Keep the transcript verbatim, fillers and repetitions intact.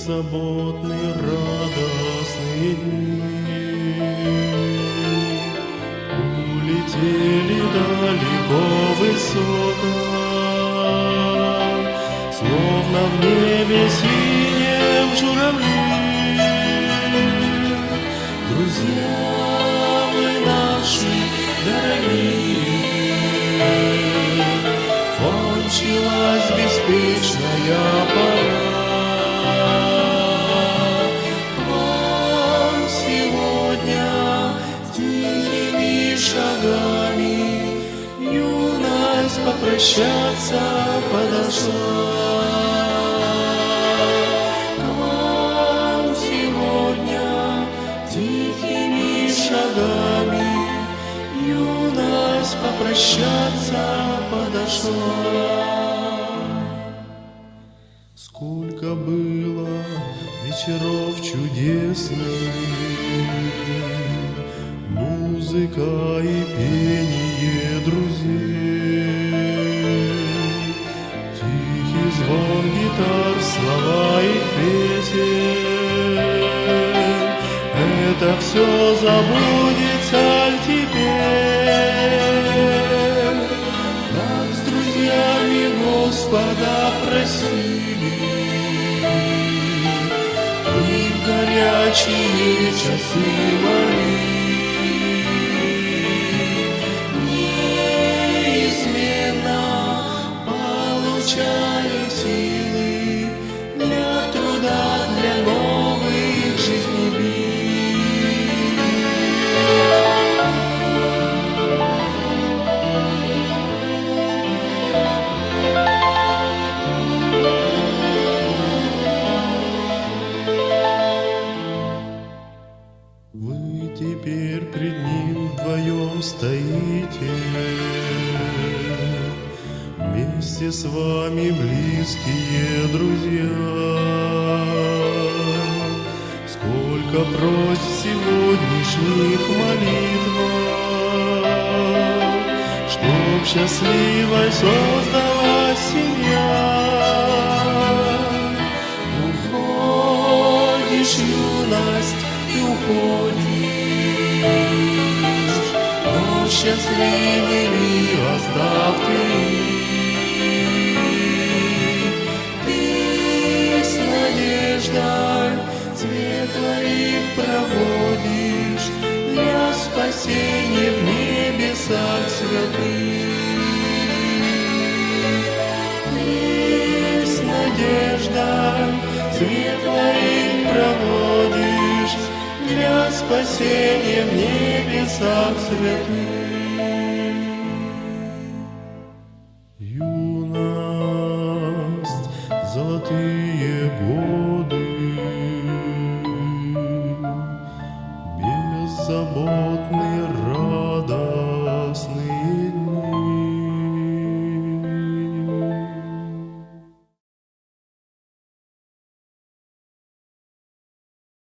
беззаботные радостные дни улетели далеко высоко, словно в небе синем журавли. Друзья вы наши дорогие, кончилась беспечная пора. К вам сегодня тихими шагами юность попрощаться подошла. К вам сегодня тихими шагами юность попрощаться подошла. Сколько было вечеров чудесных, музыка и пение друзей, тихий звон гитар, слова их песен. Это все забудется ль теперь? Как с друзьями Господа просили, и в горячие часы молили, неизменно получали силы для труда, для новых жизней. Вы теперь пред ним вдвоем стоите, вместе с вами близкие друзья. Сколько просьб в сегодняшних молитвах, чтоб счастливой создалась семья. Уходишь, юность, и уходишь, но счастливыми оставь ты. Ты с надеждой светлой проводишь для спасения в небесах святых. Ты с надеждой светлой проводишь для спасения в небесах святых. Юность, золотые годы,